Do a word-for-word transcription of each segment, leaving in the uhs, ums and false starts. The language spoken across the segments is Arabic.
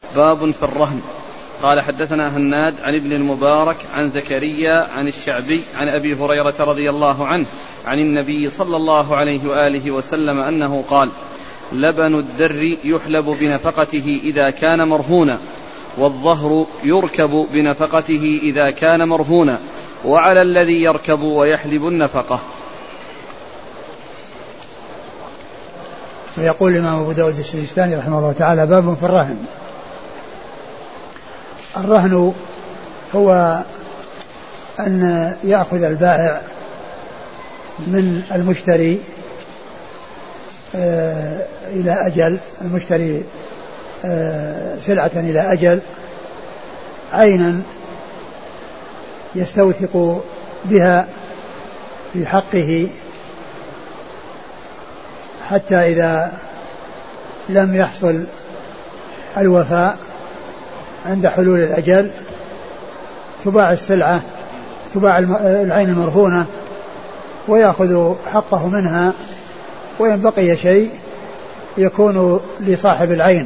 باب في الرهن. قال حدثنا هناد عن ابن المبارك عن زكريا عن الشعبي عن أبي هريرة رضي الله عنه عن النبي صلى الله عليه وآله وسلم أنه قال: لبن الدر يحلب بنفقته إذا كان مرهونا، والظهر يركب بنفقته إذا كان مرهونا، وعلى الذي يركب ويحلب النفقة. ويقول الإمام أبو داود السجستاني رحمه الله تعالى: باب في الرهن. الرهن هو أن يأخذ البائع من المشتري آه إلى أجل، المشتري آه سلعة إلى أجل، عينا يستوثق بها في حقه حتى إذا لم يحصل الوفاء عند حلول الأجل تباع السلعة، تباع العين المرهونة ويأخذ حقه منها، وإن بقي شيء يكون لصاحب العين.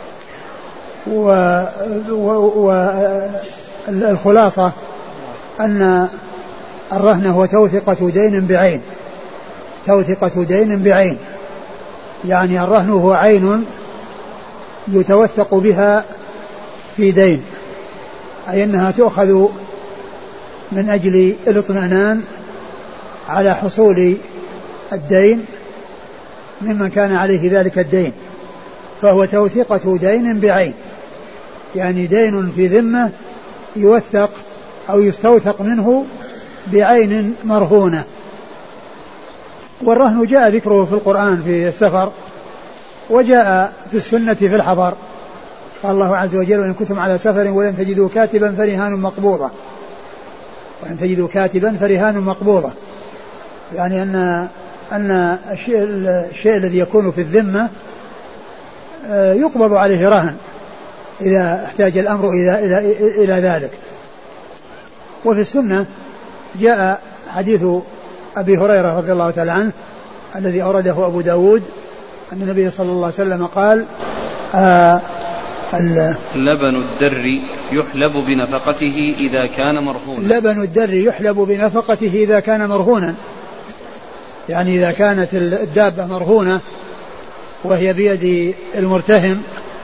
والخلاصة أن الرهن هو توثقة دين بعين، توثقة دين بعين، يعني الرهن هو عين يتوثق بها في دين، أي أنها تؤخذ من أجل الاطمئنان على حصول الدين ممن كان عليه ذلك الدين، فهو توثيقة دين بعين، يعني دين في ذمة يوثق أو يستوثق منه بعين مرهونة. والرهن جاء ذكره في القرآن في السفر، وجاء في السنة في الحضر. قال الله عز وجل: وإن كنتم على سفر ولن تجدوا كاتبا فرهان مقبوضة، ولن تجدوا كاتبا فرهان مقبوضة، يعني أن أن الشيء, الشيء الذي يكون في الذمة يقبض عليه رهن إذا احتاج الأمر إلى, إلى, إلى ذلك. وفي السنة جاء حديث أبي هريرة رضي الله تعالى عنه الذي أورده أبو داود أن النبي صلى الله عليه وسلم قال: آه لبن الدر يحلب بنفقته إذا كان مرهونا. لبن الدر يحلب بنفقته إذا كان مرهونا، يعني إذا كانت الدابة مرهونة وهي بيد المرتهن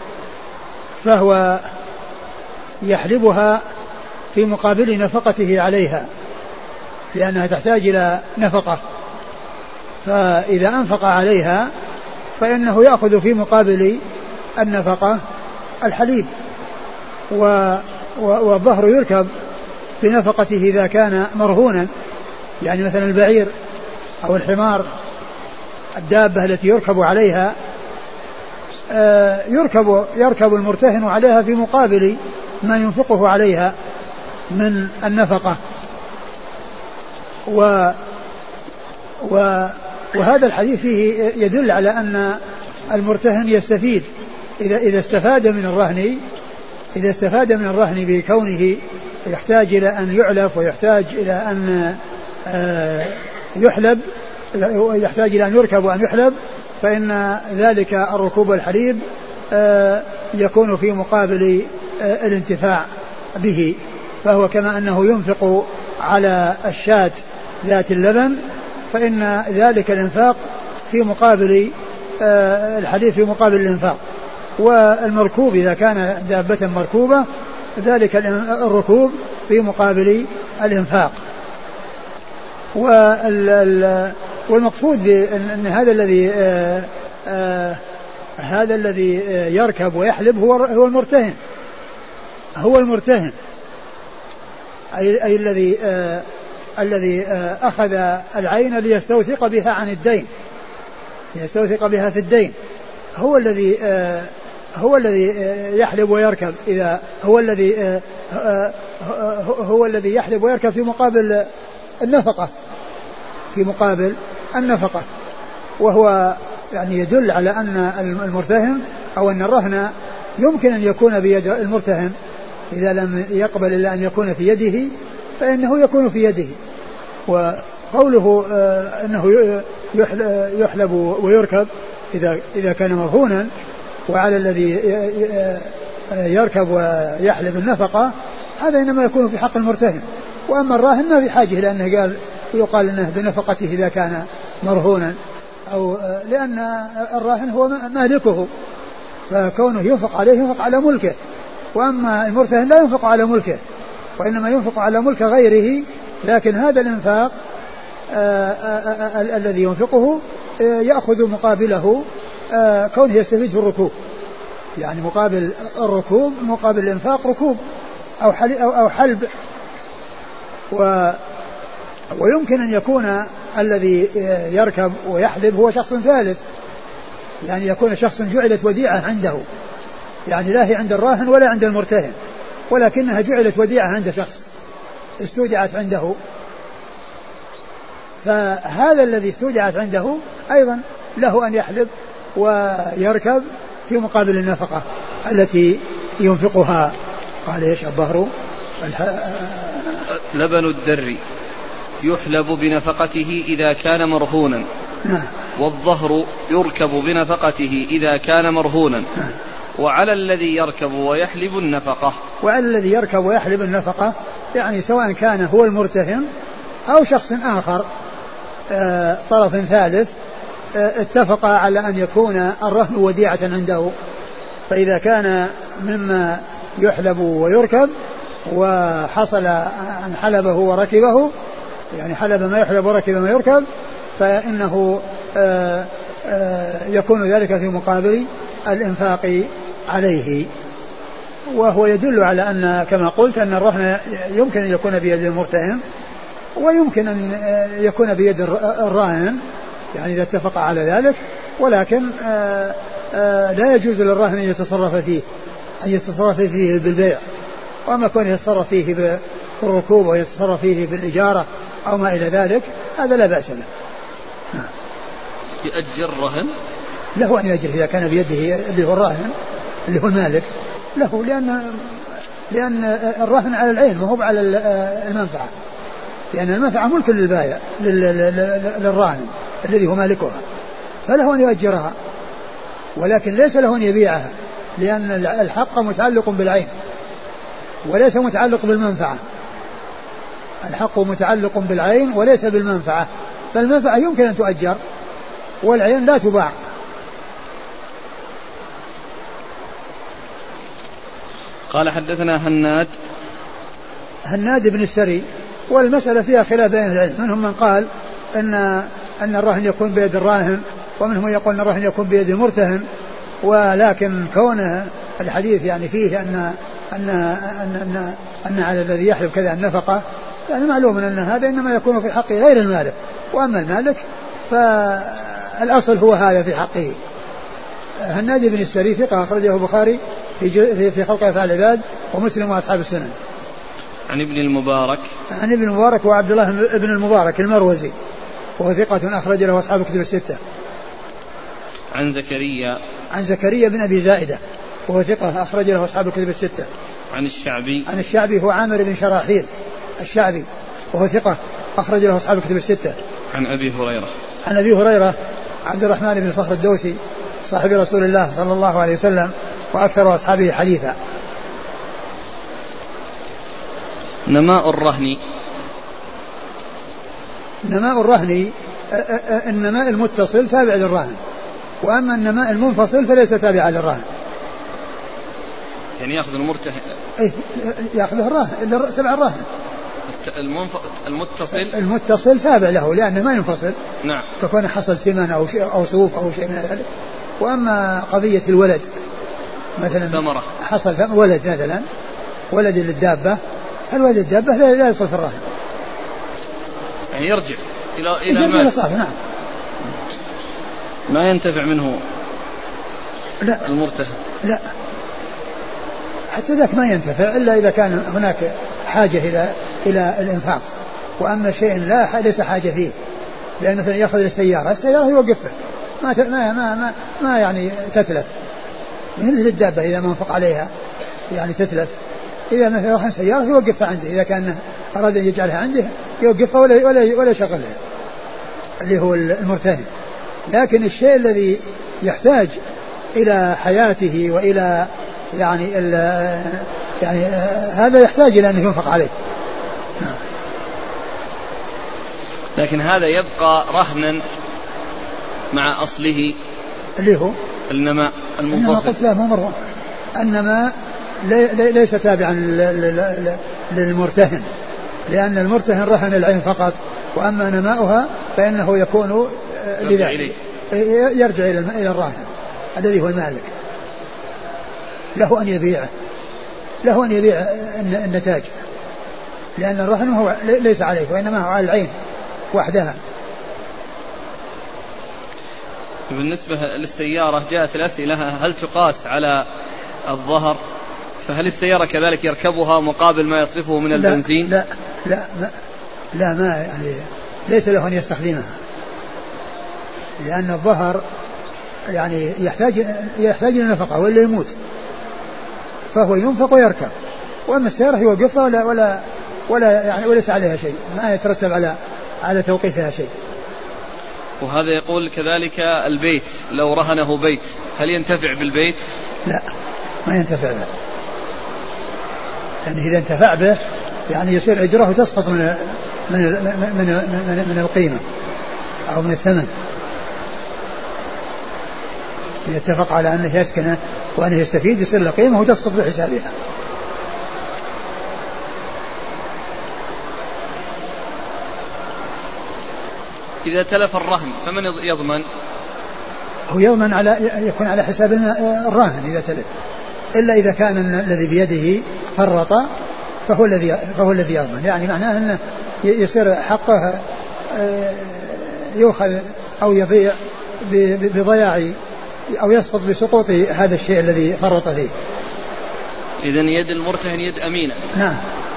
فهو يحلبها في مقابل نفقته عليها، لأنها تحتاج إلى نفقة، فإذا أنفق عليها فإنه يأخذ في مقابل النفقة الحليب، والظهر يركب بنفقته إذا كان مرهونا، يعني مثلا البعير أو الحمار، الدابة التي يركب عليها يركب يركب المرتهن عليها في مقابل ما ينفقه عليها من النفقة. و و وهذا الحديث فيه يدل على أن المرتهن يستفيد إذا إذا استفاد من الرهن إذا استفاد من الرهن بكونه يحتاج إلى أن يعلف ويحتاج إلى أن يحلب، يحتاج إلى أن يركب وأن يحلب، فإن ذلك الركوب والحليب يكون في مقابل الانتفاع به، فهو كما أنه ينفق على الشاة ذات اللبن، فإن ذلك الانفاق في مقابل الحليب في مقابل الانفاق. والمركوب إذا كان دابة مركوبة ذلك الركوب في مقابل الانفاق. والمقصود أن هذا الذي آآ آآ هذا الذي يركب ويحلب هو هو المرتهن هو المرتهن أي, أي الذي الذي أخذ العين ليستوثق بها عن الدين، يستوثق بها في الدين، هو الذي هو الذي يحلب ويركب، إذا هو الذي هو الذي يحلب ويركب في مقابل النفقة في مقابل النفقة وهو يعني يدل على أن المرتهن أو أن الرهن يمكن أن يكون بيد المرتهن، إذا لم يقبل إلا أن يكون في يده فإنه يكون في يده. وقوله أنه يحلب ويركب إذا إذا كان مرهونا، وعلى الذي يركب ويحلب النفقة هذا إنما يكون في حق المرتهن. وأما الراهن ما في حاجة لأنه قال يقال أنه بنفقته إذا كان مرهونا، أو لأن الراهن هو مالكه فكونه ينفق عليه ينفق على ملكه، وأما المرتهن لا ينفق على ملكه وإنما ينفق على ملك غيره، لكن هذا الإنفاق الذي ينفقه يأخذ مقابله كونه يستفيد في الركوب، يعني مقابل الركوب مقابل الإنفاق ركوب أو أو حلب. و ويمكن أن يكون الذي يركب ويحلب هو شخص ثالث، يعني يكون شخص جعلت وديعة عنده، يعني لا هي عند الراهن ولا عند المرتهن، ولكنها جعلت وديعة عند شخص استودعت عنده، فهذا الذي استودعت عنده أيضا له أن يحلب ويركب في مقابل النفقة التي ينفقها. قال ايش الظهر لبن الدر يحلب بنفقته إذا كان مرهونا. نعم. والظهر يركب بنفقته إذا كان مرهونا. نعم. وعلى الذي يركب ويحلب النفقة وعلى الذي يركب ويحلب النفقة يعني سواء كان هو المرتهن أو شخص آخر آه طرف ثالث آه اتفق على أن يكون الرهن وديعة عنده، فإذا كان مما يحلب ويركب وحصل أن حلبه وركبه، يعني حلب ما يحلب وركب ما يركب، فإنه آآ آآ يكون ذلك في مقابل الإنفاق عليه. وهو يدل على أن كما قلت أن الرهن يمكن أن يكون بيد المرتهن ويمكن أن يكون بيد الراهن، يعني إذا اتفق على ذلك، ولكن آآ آآ لا يجوز للراهن أن يتصرف فيه أن يتصرف فيه بالبيع، وما كان يتصرف فيه بالركوب ويتصرف فيه بالإجارة أو ما إلى ذلك هذا لا بأس له. نعم. يأجر الرهن له أن يأجر إذا كان بيده اللي هو الراهن اللي هو المالك له، لأن لأن الرهن على العين ما هو على المنفعة، لأن المنفعة ملك للبائع للراهن الذي هو مالكها، فله أن يأجرها، ولكن ليس له أن يبيعها، لأن الحق متعلق بالعين وليس متعلق بالمنفعة. الحق متعلق بالعين وليس بالمنفعة، فالمنفعة يمكن أن تؤجر والعين لا تباع. قال حدثنا هناد هناد بن السري، والمسألة فيها خلاف بين العلم، منهم من قال أن أن الرهن يكون بيد الراهن، ومنهم من يقول أن الرهن يكون بيد المرتهن، ولكن كون الحديث يعني فيه أن أن أن أن, أن على الذي يحلب كذا النفقة، يعني معلوم أن هذا إنما يكون في حق غير المالك، وأما المالك فالأصل هو هذا في حقه. هناد بن السري ثقة أخرجه البخاري في في خلق أفعال العباد ومسلم وأصحاب السنن. عن ابن المبارك عن ابن المبارك وعبد الله بن المبارك المروزي وهو ثقة أخرج له أصحاب الكتب الستة. عن زكريا عن زكريا بن أبي زائدة وهو ثقة أخرج له أصحاب الكتب الستة. عن الشعبي عن الشعبي هو عامر بن شراحيل الشعبي وهو ثقة أخرج له أصحاب الكتب الستة. عن أبي هريرة عن أبي هريرة عبد الرحمن بن صخر الدوسي صاحب رسول الله صلى الله عليه وسلم وأكثر أصحابه حديثا. نماء الرهن نماء الرهن النماء المتصل تابع للرهن، وأما النماء المنفصل فليس تابع للرهن. يعني يأخذ المرتهن أي يأخذه الراهن تبع الراهن. المنف... المتصل المتصل تابع له لأنه ما ينفصل. نعم. تكون حصل سمان أو شيء أو صوف أو شيء من ذلك. وأما قضية الولد مثلا ثمرة. حصل ولد مثلا ولد للدابة، فالولد الدابة لا يدخل في الرهن، يعني يرجع إلى إلى يرجع إلى صاحبه. نعم. ما ينتفع منه لا. المرتهن لا، حتى ذاك ما ينتفع إلا إذا كان هناك حاجة إلى إلى الإنفاق. وأما شيء لا ليس حاجة فيه، لأن مثلا يأخذ السيارة السيارة يوقفها ما ما ما ما, ما يعني تتلف، مثل الدابة إذا ما انفق عليها يعني تتلف. إذا مثلا رهن سيارة يوقفها عنده، إذا كان أراد أن يجعلها عنده يوقفها ولا ولا ولا يشغلها اللي هو المرتهن. لكن الشيء الذي يحتاج إلى حياته وإلى يعني يعني هذا يحتاج إلى أن ينفق عليه. لكن هذا يبقى رهنا مع أصله اللي هو النماء المنفصل. إنما قلت لا مو مرة، النماء لي ليس تابعا للمرتهن، لأن المرتهن رهن العين فقط، وأما نماؤها فإنه يكون لذلك يرجع إلى الراهن الذي هو المالك، له أن يبيعه، له أن يبيع النتاج، لأن الرهن هو ليس عليه وإنما هو على العين وحدها. بالنسبة للسيارة جاءت الأسئلة هل تقاس على الظهر، فهل السيارة كذلك يركبها مقابل ما يصرفه من البنزين؟ لا لا لا, لا ما يعني ليس له أن يستخدمها، لأن الظهر يعني يحتاج يحتاج إلى نفقة ولا يموت، فهو ينفق ويركب، وأما السيارة يوقفها ولا ولا ولا يعني وليس عليها شيء، ما يترتب على على توقيفها شيء. وهذا يقول كذلك البيت لو رهنه بيت هل ينتفع بالبيت؟ لا ما ينتفع به، يعني إذا انتفع به يعني يصير أجره تسقط من من من من, من القيمة أو من الثمن، إذا اتفق على أنه يسكنه وأنه يستفيد يصير له قيمة وتسقط بحسابها. إذا تلف الرهن فمن يضمن؟ هو يضمن على يكون على حساب الراهن إذا تلف، إلا إذا كان الذي بيده فرط فهو الذي فهو الذي يضمن، يعني معناه أنه يصير حقه يؤخذ أو يضيع بضياع أو يسقط بسقوط هذا الشيء الذي فرط فيه. إذن يد المرتهن يد أمينة. نعم.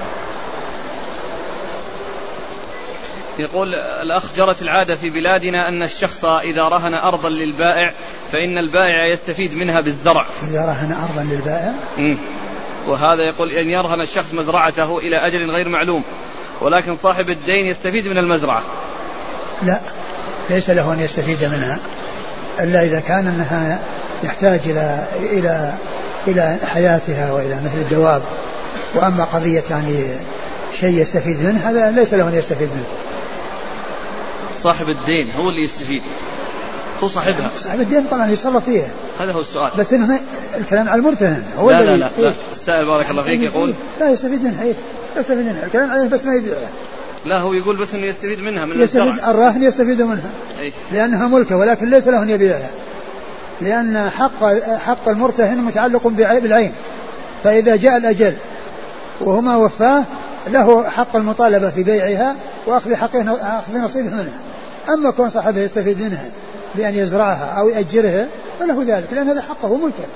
يقول الأخ جرت العادة في بلادنا أن الشخص إذا رهن أرضا للبائع فإن البائع يستفيد منها بالزرع. إذا رهن أرضا للبائع؟ م. وهذا يقول أن يرهن الشخص مزرعته إلى أجل غير معلوم، ولكن صاحب الدين يستفيد من المزرعة. لا ليس له أن يستفيد منها إلا إذا كان أنها يحتاج إلى إلى إلى حياتها وإلى مثل الدواب، وأما قضية يعني شيء يستفيد منه هذا ليس له أن يستفيد منه. صاحب الدين هو اللي يستفيد، هو صاحبها. صاحب الدين طبعا يتصرف فيها، هذا هو السؤال، بس إنه الكلام على المرتهن هو لا الذي لا لا, لا. السائل بارك الله فيك يقول لا يستفيد منها، إيه لا يستفيد منها، الكلام عليه بس ما يبيعها. لا هو يقول بس إنه يستفيد منها من يستفيد الزرع. الراهن يستفيد منها أيه؟ لأنها ملكه، ولكن ليس له أن يبيعها، لأن حق حق المرتهن متعلق بالعين، فإذا جاء الأجل وهما وفاه له حق المطالبة في بيعها وأخذ حقه أخذ نصيبه منها. أما كون صاحبه يستفيد منها بأن يزرعها أو يأجرها فله ذلك، لأن هذا حقه وملكه،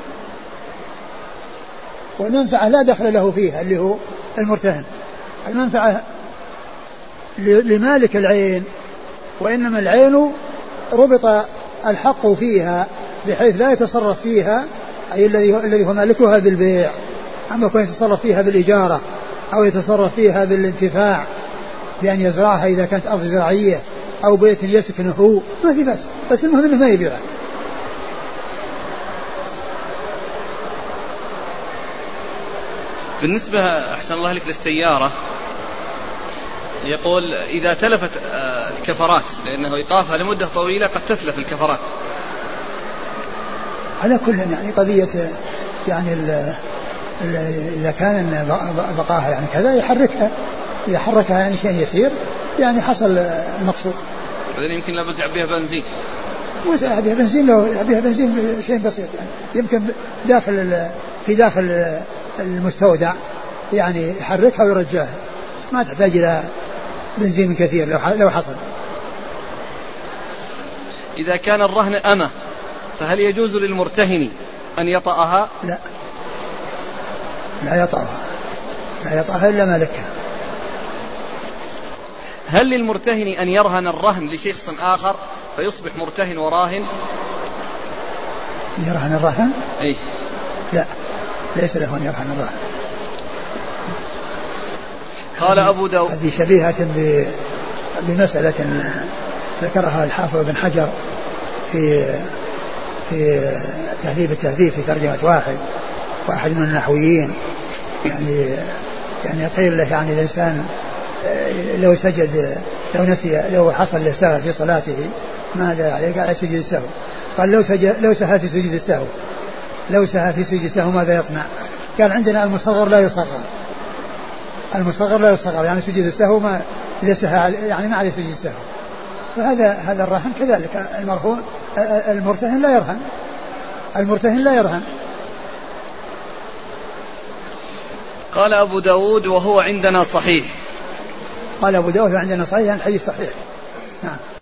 والمنفعة لا دخل له فيها اللي هو المرتهن، المنفعة لمالك العين، وإنما العين ربط الحق فيها بحيث لا يتصرف فيها أي الذي الذي هو مالكها بالبيع، أما يكون يتصرف فيها بالإجارة أو يتصرف فيها بالانتفاع بأن يزرعها إذا كانت أرض زراعية أو بيت يسكنه ما في بس، بس المهم إنه ما يبيعها. بالنسبة أحسن الله لك للسيارة يقول إذا تلفت الكفرات لأنه إيقافها لمدة طويلة قد تتلف الكفرات. على كل يعني قضية يعني ال ال إذا كان بقاها يعني كذا يحركها، إذا حركها يعني شيء يسير يعني حصل المقصود. بعدين يمكن لابد يعبيها بنزين، ويعبيها بنزين لو يعبيها بنزين شيء بسيط يعني يمكن داخل في داخل المستودع يعني يحركها ويرجعها، ما تحتاج إلى بنزين كثير لو لو حصل. إذا كان الرهن أمة فهل يجوز للمرتهن أن يطأها؟ لا لا يطأها، لا يطأها إلا مالكها. هل للمرتهن أن يرهن الرهن لشخص آخر فيصبح مرتهن وراهن؟ يرهن الرهن؟ أي لا ليس له أن يرهن الرهن. قال أبو داود هذه شبيهة بمسألة ذكرها الحافظ بن حجر في في تهذيب التهذيب في ترجمة واحد، واحد من النحويين يعني يعني قيل له يعني الإنسان لو سجد لو نسي لو حصل له سهو في صلاته ماذا عليه؟ قال سجد السهو. قال لو سجد لو سهى في سجد السهو لو سهى في سجد السهو ماذا يصنع؟ قال عندنا المصغر لا يصغر، المصغر لا يصغر يعني سجد السهو ما إذا سهى يعني ما عليه سجد السهو. فهذا هذا الرهن كذلك، المرهون المرتهن لا يرهن، المرتهن لا يرهن. قال أبو داود وهو عندنا صحيح. قال أبو داود عندنا صحيح يعني حديث صحيح. نعم.